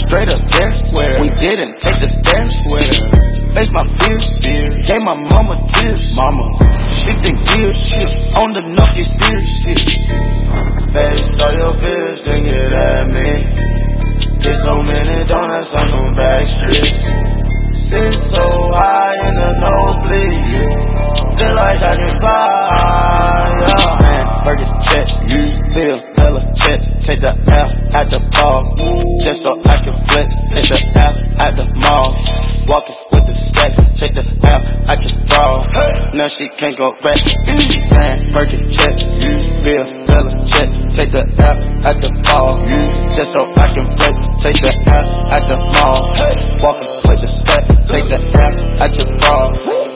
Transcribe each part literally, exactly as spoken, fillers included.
straight up there. We didn't take the stairs. Face my fears, gave my mama tears. Mama, shifting gears, on the Nokia series. Face all your fears, then get at me. Get so many donuts on them back streets. Sit so high in the nosebleed. Feel like I can fly, yeah. Man, Fergus check, Bill, Bella check. Take the L at the ball, just so I can flex. Take the L at the mall, walking with the sex. Take the L, I can fall. Now she can't go back. Saying Fergus check, Bill, Bella check. Take the L at the ball, just so I can flex. Take the L at the mall, walking with the sex. Take the L, I just fall.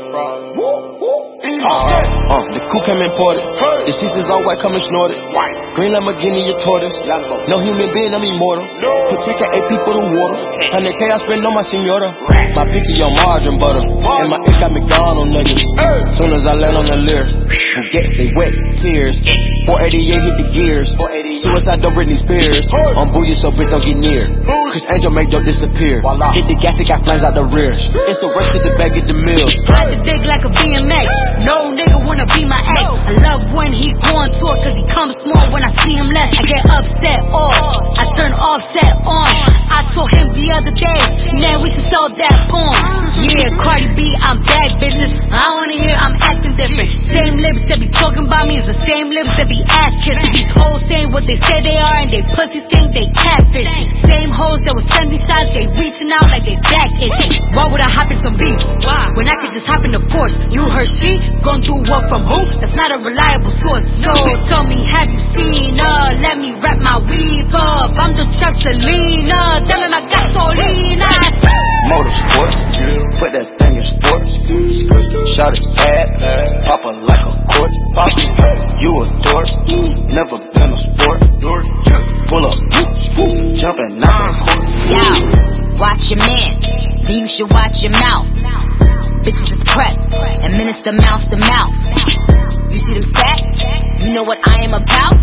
Uh, the coupe came imported. The seats is all white, coming snorted. Green Lamborghini, your tortoise. No human being, I'm immortal. Put ten K A P for the water. one hundred K I spend on my senora. My pinky on margarine butter. And my ink got me gone on niggas. Soon as I land on the lyre, who gets they wet tears. four eighty-eight hit the gears. Suicide dope Britney Spears. On bougie so bitch don't get near. Chris Angel make dope disappear. Hit the gas, it got flames out the rear. It's a rush to the bag, get the mills. Ride the dick like a B M X. No nigga wanna be my ex. I love when he go on tour cause he comes small when I see him less. I get upset off, I turn offset on. I told him the other day, man we should sell that porn. Yeah, Cardi B, I'm back bitches. I wanna hear I'm acting different. Same lips that be talking about me is the same lips that be ass kissing. These hoes saying what they say they are and they pussies think they catfish. Same hoes that was sending shots, they reaching out like they back itching. Why would I hop in some beef? When I could just hop in the Porsche. You heard she gon' do what from who? That's not a reliable source. So tell me, have you seen her? Let me wrap my weave up. I'm the trap Selena. Dame my gasolina. Motorsport, put that thing in sports. Shot it bad, pop her like a court. You a dork, never been a sport. Pull up, jumping out the court. Yo, watch your man, then you should watch your mouth. Bitches is pressed, and minister mouth to mouth. You see them stats? You know what I am about?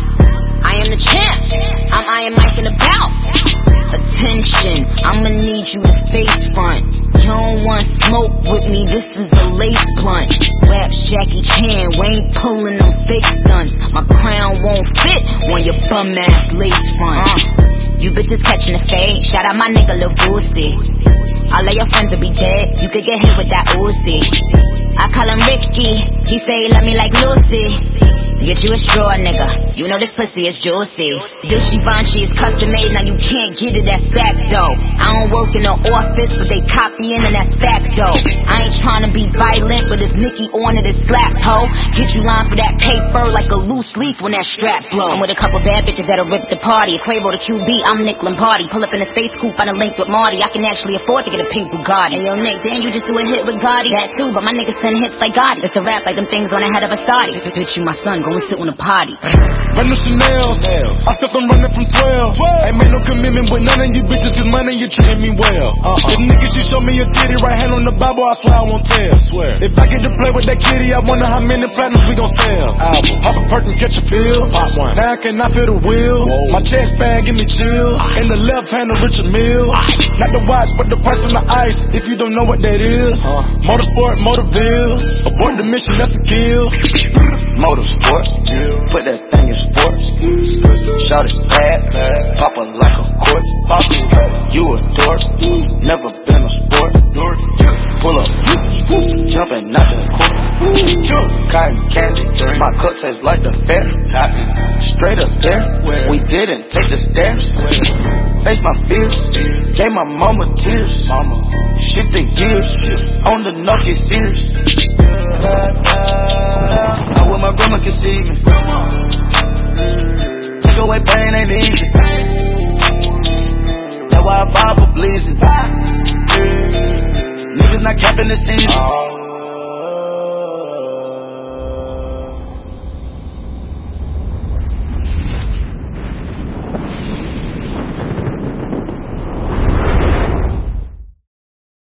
I am the champ, I'm Iron Mike and about. Attention, I'ma need you to face front. You don't want smoke with me, this is a lace blunt. Raps Jackie Chan, we ain't pulling them fake stunts. My crown won't fit when your bum ass lace front. Uh, you bitches catching the fade, shout out my nigga Lil Boosie. All of your friends will be dead, you could get hit with that Uzi. I call him Ricky, he say he love me like Lucy. Get you a straw nigga, you know this pussy is juicy. This Givenchy is custom made, now you can't get it at Saks though. I don't work in the office, but they copying and that's facts though. I ain't tryna be violent, but if Nicki on it, it slaps ho. Get you line for that paper like a loose leaf when that strap blow. I'm with a couple bad bitches that'll rip the party. Quavo to Q B, I'm Nick Lombardi. Pull up in a space coupe on a link with Marty. I can actually afford to get a pink Bugatti. Hey yo Nick, didn't you just do a hit with Gotti? That too, but my niggas send hits like Gotti. It's a rap like them things on the head of a Saudi. Bitch, you my son, go and sit on a potty. Run the Chanel's, I feel I'm running from twelve. Ain't made no commitment with none of you bitches, cause money you treating me well. Uh-uh. If niggas, she show me a titty, right hand on the Bible, I swear I won't tell. Swear. If I get to play with that kitty, I wonder how many platinums we gon' sell. Album. Pop a perk and catch a pill. Pop one. Now I cannot feel the wheel. Whoa. My chest bag give me chills. In the left hand of Richard Mille. Not the watch, but the price on the ice, if you don't know what that is. Uh. Motorsport, Motorville. Abort the mission, that's a kill. Motorsport, put that thing in sports. Shot it bad, pop her like a court. You a dork, never been a sport. Pull up, jumping out the court. Cotton candy, my cup tastes like the fair. Straight up there, we didn't take the stairs. Face my fears, gave my mama tears. Shifting gears, on the Nokia series. I wish my grandma could see me. Take away pain ain't easy. That's why I fall for bleeding. Niggas not capping the season.